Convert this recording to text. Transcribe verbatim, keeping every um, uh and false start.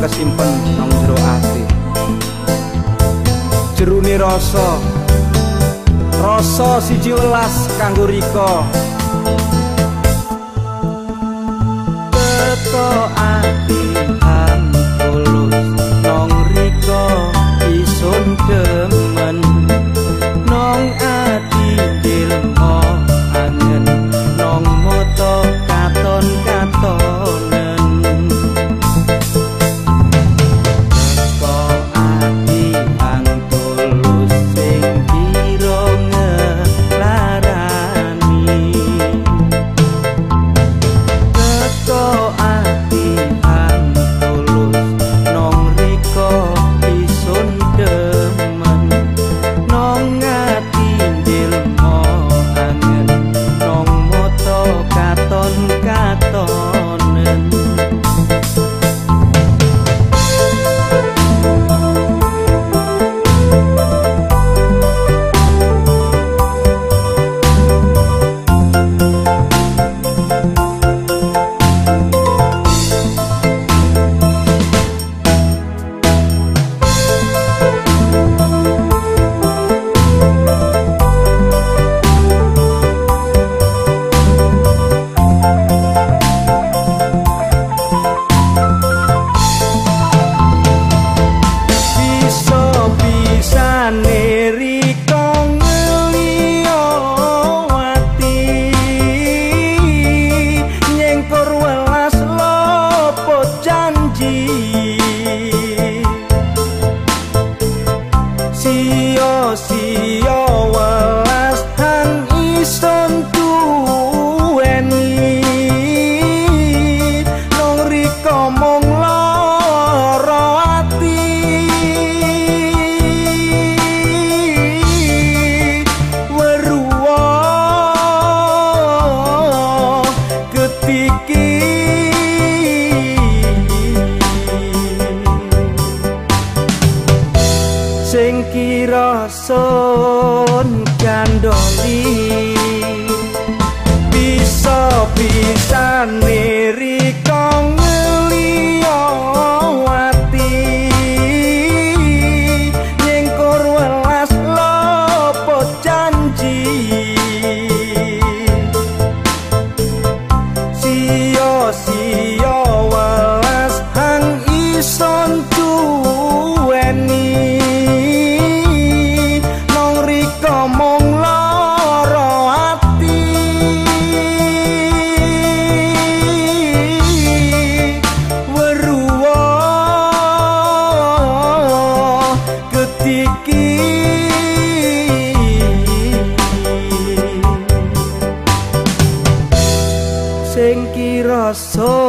kesimpen nang jero ati. Jerone rasa rasa siji welas kanggo Rika. Teko ati han tulus nang Rika isun demen nang ati ilmu angen nang moto katon katonen. Teko ati han tulus sing kira ngelarani. Teko ati han tulus nang Rika isun demen nang ati ilmu angen nang moto katon katonen. Sio welas hang ison duweni nang Rika mung lara ati. Weruwa ketiki sing kira sun kandoli bisa-bisane Rika ngelia ati nyengkur welas lopo janji. Sio-sio welas hang ison duweni mong lara ati. Weruwa ketiki sing kira